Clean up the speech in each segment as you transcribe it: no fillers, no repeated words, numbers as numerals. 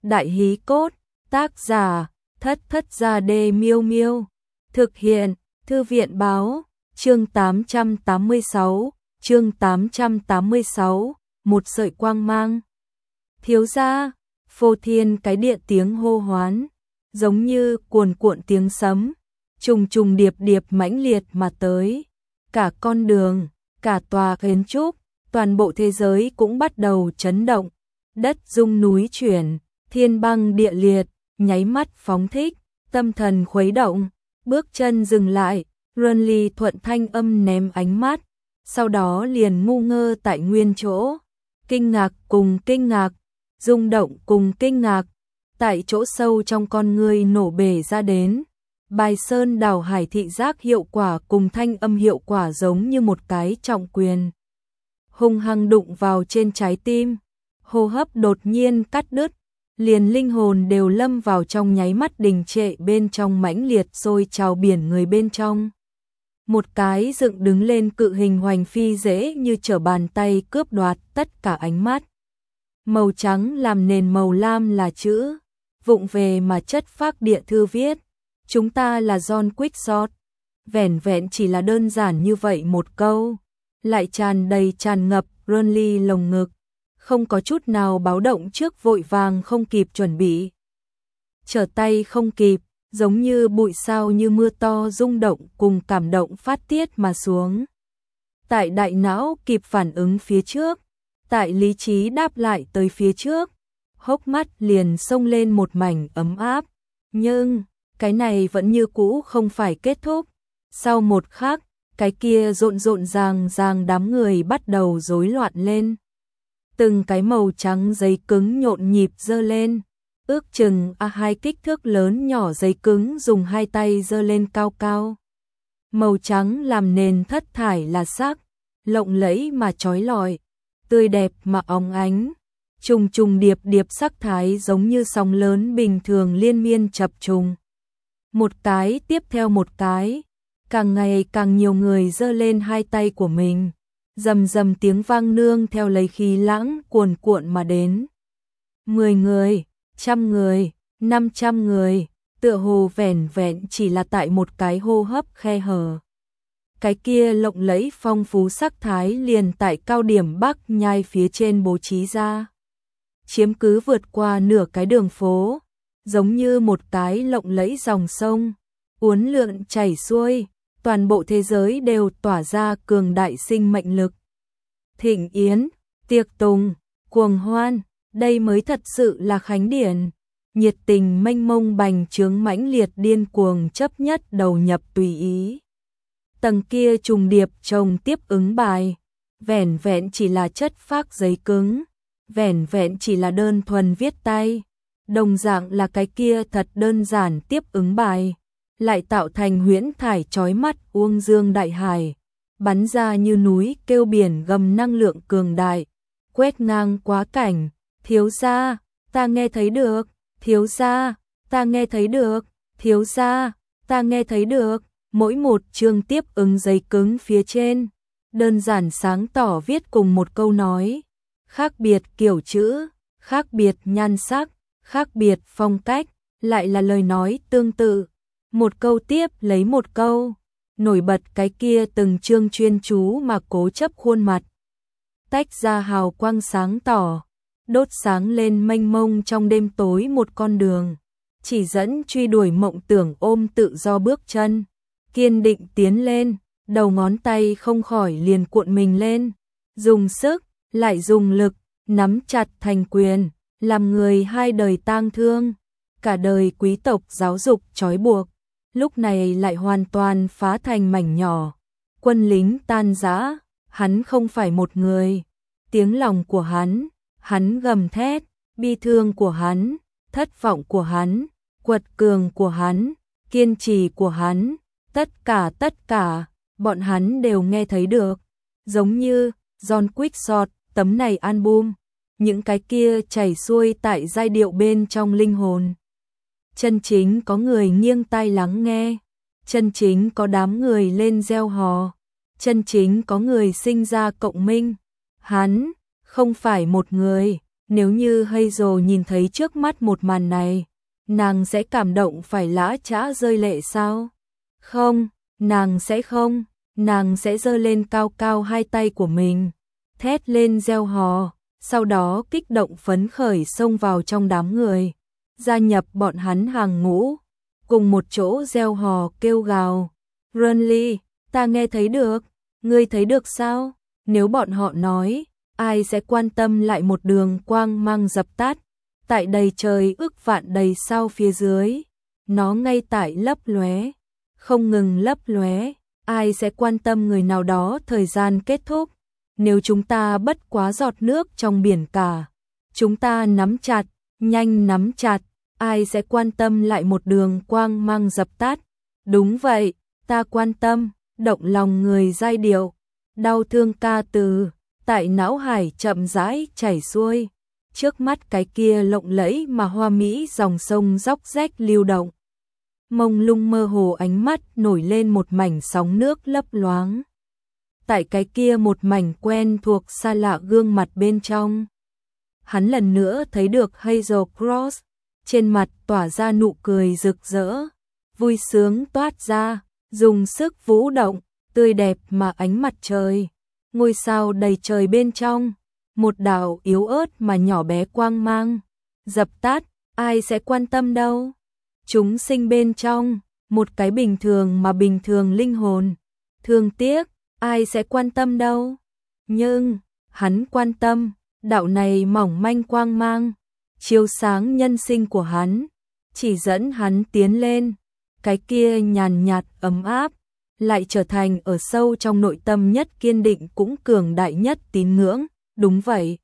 Đại hí cốt, tác giả, Thất Thất Gia Đê Miêu Miêu. Thực hiện, Thư viện báo, chương 886, chương 886, một sợi quang mang. Thiếu gia, phô thiên cái địa tiếng hô hoán, giống như cuồn cuộn tiếng sấm, trùng trùng điệp điệp mãnh liệt mà tới. Cả con đường, cả tòa kiến trúc, toàn bộ thế giới cũng bắt đầu chấn động. Đất rung núi chuyển, thiên băng địa liệt, nháy mắt phóng thích, tâm thần khuấy động, bước chân dừng lại, Runly thuận thanh âm ném ánh mắt, sau đó liền ngu ngơ tại nguyên chỗ, kinh ngạc cùng kinh ngạc, rung động cùng kinh ngạc, tại chỗ sâu trong con người nổ bể ra đến. Bài sơn đảo hải thị giác hiệu quả cùng thanh âm hiệu quả giống như một cái trọng quyền, hung hăng đụng vào trên trái tim, hô hấp đột nhiên cắt đứt, liền linh hồn đều lâm vào trong nháy mắt đình trệ bên trong mãnh liệt sôi trào biển người bên trong. Một cái dựng đứng lên cự hình hoành phi dễ như trở bàn tay cướp đoạt tất cả ánh mắt. Màu trắng làm nền màu lam là chữ, vụng về mà chất phác địa thư viết. Chúng ta là John Quickshot. Vẻn vẹn chỉ là đơn giản như vậy một câu, lại tràn đầy tràn ngập Runly lồng ngực, không có chút nào báo động trước, vội vàng không kịp chuẩn bị. Trở tay không kịp, giống như bụi sao như mưa to rung động cùng cảm động phát tiết mà xuống. Tại đại não kịp phản ứng phía trước, tại lý trí đáp lại tới phía trước, hốc mắt liền xông lên một mảnh ấm áp, nhưng cái này vẫn như cũ không phải kết thúc. Sau một khắc, cái kia rộn rộn ràng ràng đám người bắt đầu rối loạn lên. Từng cái màu trắng giấy cứng nhộn nhịp giơ lên, ước chừng A2 kích thước lớn nhỏ giấy cứng dùng hai tay giơ lên cao cao. Màu trắng làm nền thất thải là sắc, lộng lẫy mà chói lọi, tươi đẹp mà óng ánh, trùng trùng điệp điệp sắc thái giống như sóng lớn bình thường liên miên chập trùng. Một cái tiếp theo một cái, càng ngày càng nhiều người giơ lên hai tay của mình, rầm rầm tiếng vang nương theo lấy khí lãng cuồn cuộn mà đến. 10 người, 100 người, 500 người, tựa hồ vẻn vẹn chỉ là tại một cái hô hấp khe hở. Cái kia lộng lẫy phong phú sắc thái liền tại cao điểm Bắc Nhai phía trên bố trí ra, chiếm cứ vượt qua nửa cái đường phố, giống như một cái lộng lẫy dòng sông, uốn lượn chảy xuôi, toàn bộ thế giới đều tỏa ra cường đại sinh mệnh lực. Thịnh yến, tiệc tùng, cuồng hoan, đây mới thật sự là khánh điển. Nhiệt tình mênh mông bành trướng mãnh liệt điên cuồng chấp nhất đầu nhập tùy ý. Tầng kia trùng điệp chồng tiếp ứng bài, vẻn vẹn chỉ là chất phác giấy cứng, vẻn vẹn chỉ là đơn thuần viết tay, đồng dạng là cái kia thật đơn giản tiếp ứng bài, lại tạo thành huyễn thải chói mắt uông dương đại hải, bắn ra như núi kêu biển gầm năng lượng cường đại, quét ngang quá cảnh. Thiếu gia, ta nghe thấy được, thiếu gia, ta nghe thấy được, thiếu gia, ta nghe thấy được. Mỗi một chương tiếp ứng giấy cứng phía trên, đơn giản sáng tỏ viết cùng một câu nói, khác biệt kiểu chữ, khác biệt nhan sắc, khác biệt phong cách, lại là lời nói tương tự, một câu tiếp lấy một câu, nổi bật cái kia từng chương chuyên chú mà cố chấp khuôn mặt, tách ra hào quang sáng tỏ, đốt sáng lên mênh mông trong đêm tối một con đường, chỉ dẫn truy đuổi mộng tưởng ôm tự do bước chân, kiên định tiến lên, đầu ngón tay không khỏi liền cuộn mình lên, dùng sức, lại dùng lực, nắm chặt thành quyền, làm người hai đời tang thương, cả đời quý tộc giáo dục trói buộc, lúc này lại hoàn toàn phá thành mảnh nhỏ, quân lính tan rã, hắn không phải một người, tiếng lòng của hắn gầm thét, bi thương của hắn, thất vọng của hắn, quật cường của hắn, kiên trì của hắn, tất cả, bọn hắn đều nghe thấy được, giống như John Quickshot, tấm này album, những cái kia chảy xuôi tại giai điệu bên trong linh hồn. Chân chính có người nghiêng tai lắng nghe, chân chính có đám người lên reo hò, chân chính có người sinh ra cộng minh. Hắn không phải một người, Nếu như Hazel nhìn thấy trước mắt một màn này, nàng sẽ cảm động phải lã chã rơi lệ sao? Không, nàng sẽ giơ lên cao cao hai tay của mình, thét lên reo hò, sau đó kích động phấn khởi xông vào trong đám người, gia nhập bọn hắn hàng ngũ, cùng một chỗ reo hò kêu gào. Renly, ta nghe thấy được, ngươi thấy được sao? Nếu bọn họ nói, ai sẽ quan tâm lại một đường quang mang dập tắt, tại đầy trời ức vạn đầy sao phía dưới, nó ngay tại lấp lóe, không ngừng lấp lóe, ai sẽ quan tâm người nào đó thời gian kết thúc, nếu chúng ta bất quá giọt nước trong biển cả, chúng ta nắm chặt, nhanh nắm chặt, ai sẽ quan tâm lại một đường quang mang dập tắt, đúng vậy, ta quan tâm, động lòng người giai điệu, đau thương ca từ, tại não hải chậm rãi chảy xuôi, trước mắt cái kia lộng lẫy mà hoa mỹ dòng sông róc rách lưu động. Mông lung mơ hồ ánh mắt nổi lên một mảnh sóng nước lấp loáng. Tại cái kia một mảnh quen thuộc xa lạ gương mặt bên trong. Hắn lần nữa thấy được Hazel Cross, trên mặt tỏa ra nụ cười rực rỡ, vui sướng toát ra, dùng sức vũ động, tươi đẹp mà ánh mặt trời, ngôi sao đầy trời bên trong, một đạo yếu ớt mà nhỏ bé quang mang, dập tắt, ai sẽ quan tâm đâu. Chúng sinh bên trong, một cái bình thường mà bình thường linh hồn, thương tiếc, ai sẽ quan tâm đâu. Nhưng, hắn quan tâm, đạo này mỏng manh quang mang, chiếu sáng nhân sinh của hắn, chỉ dẫn hắn tiến lên, cái kia nhàn nhạt ấm áp, lại trở thành ở sâu trong nội tâm nhất kiên định cũng cường đại nhất tín ngưỡng, đúng vậy.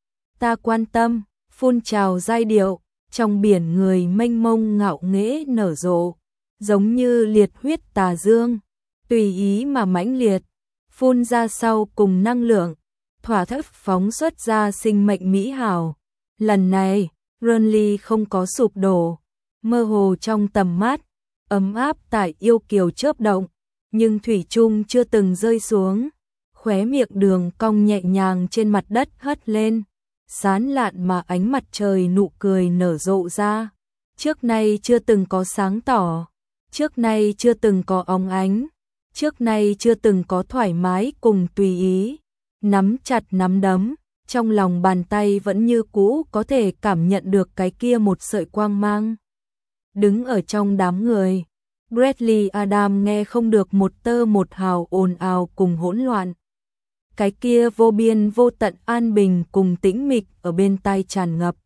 Ta quan tâm, phun trào giai điệu, trong biển người mênh mông ngạo nghễ nở rộ, giống như liệt huyết tà dương, tùy ý mà mãnh liệt, phun ra sau cùng năng lượng, thỏa thích phóng xuất ra sinh mệnh mỹ hảo. Lần này, Renly không có sụp đổ, mơ hồ trong tầm mắt, ấm áp tại yêu kiều chớp động, nhưng thủy chung chưa từng rơi xuống, khóe miệng đường cong nhẹ nhàng trên mặt đất hất lên, sán lạn mà ánh mặt trời nụ cười nở rộ ra, trước nay chưa từng có sáng tỏ, trước nay chưa từng có óng ánh, trước nay chưa từng có thoải mái cùng tùy ý, nắm chặt nắm đấm, trong lòng bàn tay vẫn như cũ có thể cảm nhận được cái kia một sợi quang mang. Đứng ở trong đám người, Bradley Adam nghe không được một tơ một hào ồn ào cùng hỗn loạn. Cái kia vô biên vô tận an bình cùng tĩnh mịch ở bên tai tràn ngập.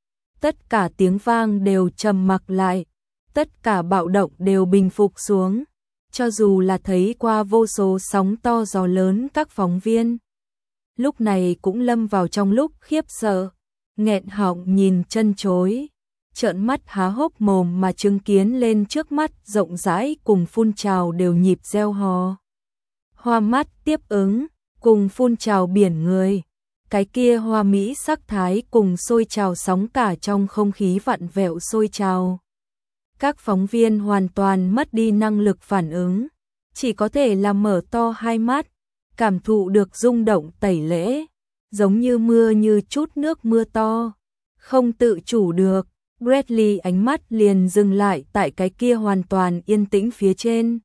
Tất cả tiếng vang đều trầm mặc lại, tất cả bạo động đều bình phục xuống, cho dù là thấy qua vô số sóng to gió lớn các phóng viên. Lúc này cũng lâm vào trong lúc khiếp sợ, nghẹn họng nhìn chân chối, trợn mắt há hốc mồm mà chứng kiến lên trước mắt rộng rãi cùng phun trào đều nhịp reo hò. Hoa mắt tiếp ứng, cùng phun trào biển người, cái kia hoa mỹ sắc thái cùng sôi trào sóng cả trong không khí vặn vẹo sôi trào. Các phóng viên hoàn toàn mất đi năng lực phản ứng, chỉ có thể là mở to hai mắt, cảm thụ được rung động tẩy lễ, giống như mưa như chút nước mưa to, không tự chủ được. Bradley ánh mắt liền dừng lại tại cái kia hoàn toàn yên tĩnh phía trên.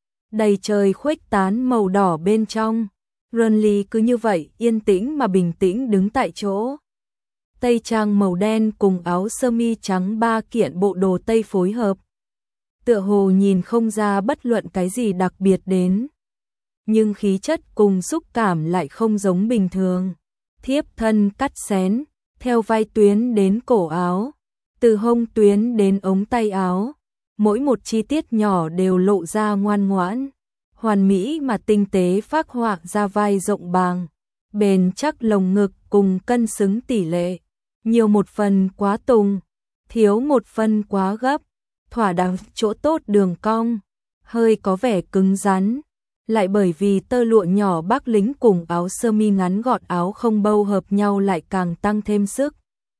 Đầy trời khuếch tán màu đỏ bên trong. Renly cứ như vậy yên tĩnh mà bình tĩnh đứng tại chỗ. Tây trang màu đen cùng áo sơ mi trắng ba kiện bộ đồ tây phối hợp. Tựa hồ nhìn không ra bất luận cái gì đặc biệt đến. Nhưng khí chất cùng xúc cảm lại không giống bình thường. Thiếp thân cắt xén, theo vai tuyến đến cổ áo. Từ hông tuyến đến ống tay áo, mỗi một chi tiết nhỏ đều lộ ra ngoan ngoãn, hoàn mỹ mà tinh tế phác họa ra vai rộng bàng, bền chắc lồng ngực cùng cân xứng tỷ lệ, nhiều một phần quá tùng, thiếu một phần quá gấp, thỏa đáng chỗ tốt đường cong, hơi có vẻ cứng rắn, lại bởi vì tơ lụa nhỏ Bắc lính cùng áo sơ mi ngắn gọn áo không bâu hợp nhau lại càng tăng thêm sức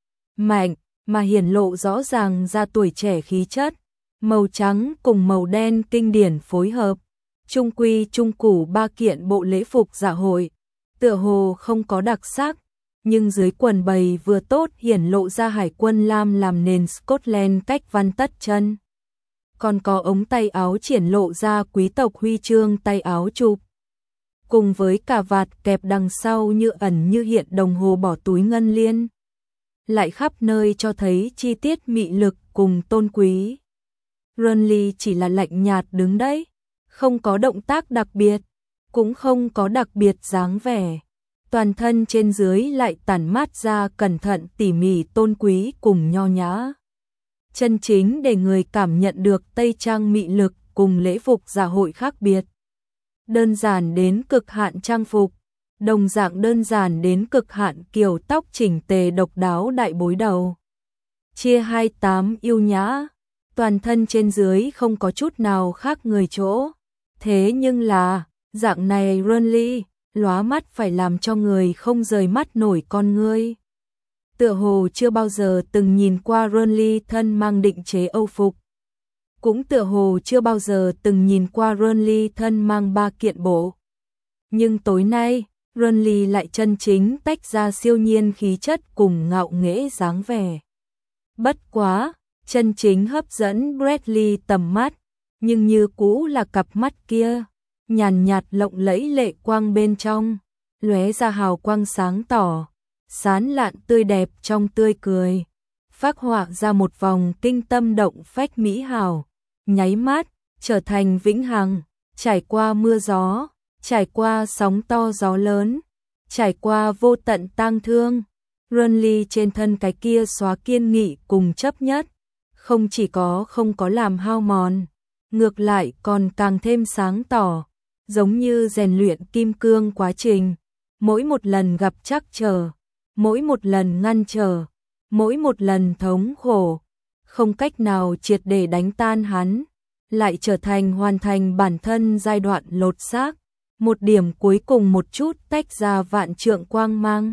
mạnh, mà hiển lộ rõ ràng ra tuổi trẻ khí chất, màu trắng cùng màu đen kinh điển phối hợp, trung quy trung củ ba kiện bộ lễ phục dạ hội, tựa hồ không có đặc sắc, nhưng dưới quần bày vừa tốt hiển lộ ra hải quân lam làm nền Scotland cách văn tất chân. Còn có ống tay áo triển lộ ra quý tộc huy chương tay áo chụp. Cùng với cà vạt kẹp đằng sau như ẩn như hiện đồng hồ bỏ túi ngân liên. Lại khắp nơi cho thấy chi tiết mị lực cùng tôn quý. Renly chỉ là lạnh nhạt đứng đấy, không có động tác đặc biệt, cũng không có đặc biệt dáng vẻ. Toàn thân trên dưới lại tản mát ra cẩn thận tỉ mỉ tôn quý cùng nho nhã. Chân chính để người cảm nhận được tây trang mị lực cùng lễ phục dạ hội khác biệt. Đơn giản đến cực hạn trang phục, đồng dạng đơn giản đến cực hạn kiểu tóc chỉnh tề độc đáo đại bối đầu. Chia 28 yêu nhã, toàn thân trên dưới không có chút nào khác người chỗ. Thế nhưng là, dạng này Renly, lóa mắt phải làm cho người không rời mắt nổi con ngươi. Tựa hồ chưa bao giờ từng nhìn qua Renly thân mang định chế Âu phục. Cũng tựa hồ chưa bao giờ từng nhìn qua Renly thân mang 3 kiện bộ. Nhưng tối nay, Renly lại chân chính tách ra siêu nhiên khí chất cùng ngạo nghễ dáng vẻ. Bất quá, chân chính hấp dẫn Bradley tầm mắt, nhưng như cũ là cặp mắt kia, nhàn nhạt lộng lẫy lệ quang bên trong, lóe ra hào quang sáng tỏ, sán lạn tươi đẹp trong tươi cười, phác họa ra một vòng kinh tâm động phách mỹ hào, nháy mắt trở thành vĩnh hằng, trải qua mưa gió, trải qua sóng to gió lớn, trải qua vô tận tang thương. Renly trên thân cái kia xóa kiên nghị cùng chấp nhất, không chỉ có không có làm hao mòn, ngược lại còn càng thêm sáng tỏ, giống như rèn luyện kim cương quá trình, mỗi một lần gặp trắc trở, mỗi một lần ngăn trở, mỗi một lần thống khổ, không cách nào triệt để đánh tan hắn, lại trở thành hoàn thành bản thân giai đoạn lột xác, một điểm cuối cùng một chút tách ra vạn trượng quang mang.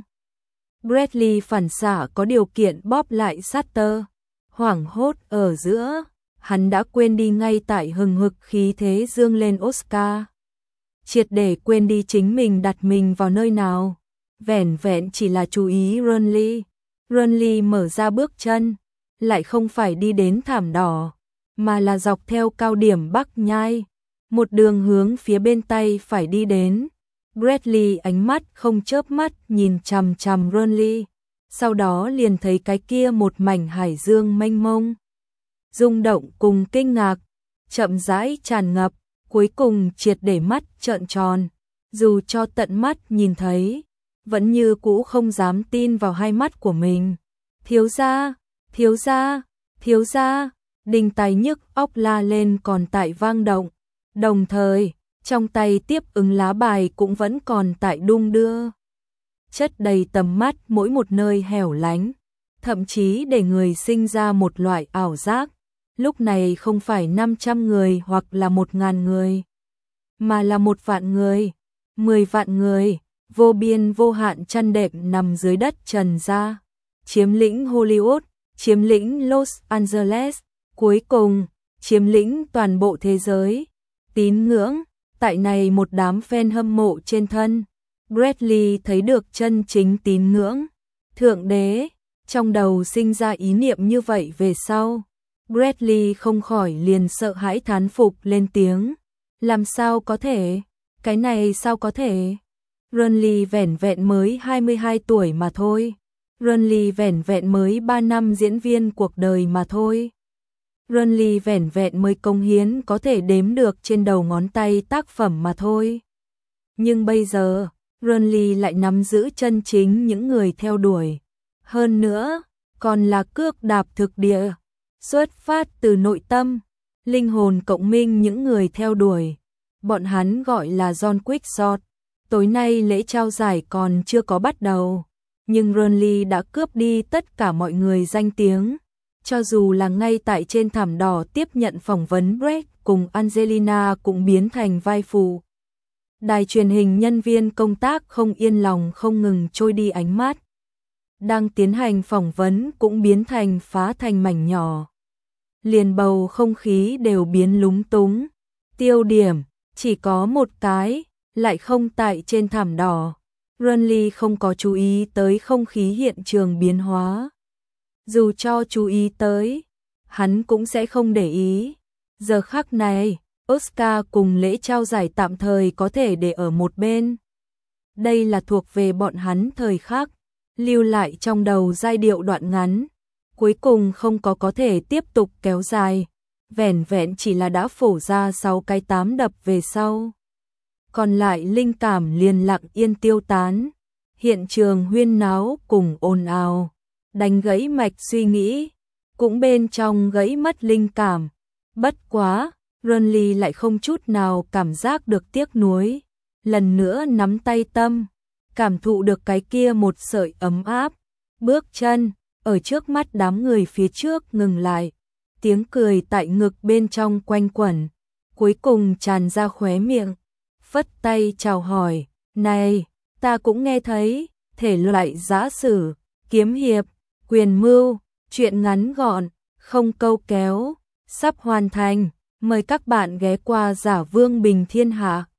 Bradley phản xạ có điều kiện bóp lại Sutter, hoảng hốt ở giữa, hắn đã quên đi ngay tại hừng hực khí thế dương lên Oscar. Triệt để quên đi chính mình đặt mình vào nơi nào, vẻn vẹn chỉ là chú ý Renly. Renly mở ra bước chân, lại không phải đi đến thảm đỏ, mà là dọc theo cao điểm Bắc Nhai, một đường hướng phía bên tay phải đi đến. Bradley ánh mắt không chớp mắt nhìn chằm chằm Renly, sau đó liền thấy cái kia một mảnh hải dương mênh mông. Rung động cùng kinh ngạc, chậm rãi tràn ngập, cuối cùng triệt để mắt trợn tròn, dù cho tận mắt nhìn thấy, vẫn như cũ không dám tin vào hai mắt của mình. Thiếu gia, thiếu gia, thiếu gia, đinh tai nhức óc la lên còn tại vang động, đồng thời, trong tay tiếp ứng lá bài cũng vẫn còn tại đung đưa. Chất đầy tầm mắt mỗi một nơi hẻo lánh, thậm chí để người sinh ra một loại ảo giác. Lúc này không phải 500 người hoặc là 1000 người, mà là 1 vạn người, 10 vạn người, vô biên vô hạn chăn đệm nằm dưới đất trần ra, chiếm lĩnh Hollywood, chiếm lĩnh Los Angeles, cuối cùng, chiếm lĩnh toàn bộ thế giới. Tín ngưỡng, tại này một đám fan hâm mộ trên thân, Bradley thấy được chân chính tín ngưỡng. Thượng đế, trong đầu sinh ra ý niệm như vậy về sau. Bradley không khỏi liền sợ hãi thán phục lên tiếng. Làm sao có thể? Cái này sao có thể? Renly vẻn vẹn mới 22 tuổi mà thôi. Renly vẻn vẹn mới 3 năm diễn viên cuộc đời mà thôi. Renly vẻn vẹn mới công hiến có thể đếm được trên đầu ngón tay tác phẩm mà thôi. Nhưng bây giờ, Renly lại nắm giữ chân chính những người theo đuổi. Hơn nữa, còn là cước đạp thực địa. Xuất phát từ nội tâm, linh hồn cộng minh những người theo đuổi. Bọn hắn gọi là John Quixote. Tối nay lễ trao giải còn chưa có bắt đầu, nhưng Renly đã cướp đi tất cả mọi người danh tiếng. Cho dù là ngay tại trên thảm đỏ tiếp nhận phỏng vấn, Brett cùng Angelina cũng biến thành vai phụ. Đài truyền hình nhân viên công tác không yên lòng không ngừng trôi đi ánh mắt. Đang tiến hành phỏng vấn cũng biến thành phá thành mảnh nhỏ. Liền bầu không khí đều biến lúng túng. Tiêu điểm chỉ có một cái, lại không tại trên thảm đỏ. Renly không có chú ý tới không khí hiện trường biến hóa. Dù cho chú ý tới, hắn cũng sẽ không để ý. Giờ khắc này, Oscar cùng lễ trao giải tạm thời có thể để ở một bên. Đây là thuộc về bọn hắn thời khắc, lưu lại trong đầu giai điệu đoạn ngắn. Cuối cùng không có thể tiếp tục kéo dài, vẻn vẹn chỉ là đã phổ ra 6 cái 8 đập về sau. Còn lại linh cảm liền lặng yên tiêu tán, hiện trường huyên náo cùng ồn ào, đánh gãy mạch suy nghĩ, cũng bên trong gãy mất linh cảm. Bất quá, Renly lại không chút nào cảm giác được tiếc nuối, lần nữa nắm tay Tâm, cảm thụ được cái kia một sợi ấm áp, bước chân ở trước mắt đám người phía trước ngừng lại, tiếng cười tại ngực bên trong quanh quẩn, cuối cùng tràn ra khóe miệng, phất tay chào hỏi, này, ta cũng nghe thấy, thể loại giã sử, kiếm hiệp, quyền mưu, truyện ngắn gọn, không câu kéo, sắp hoàn thành, mời các bạn ghé qua Giả Vương Bình Thiên Hạ.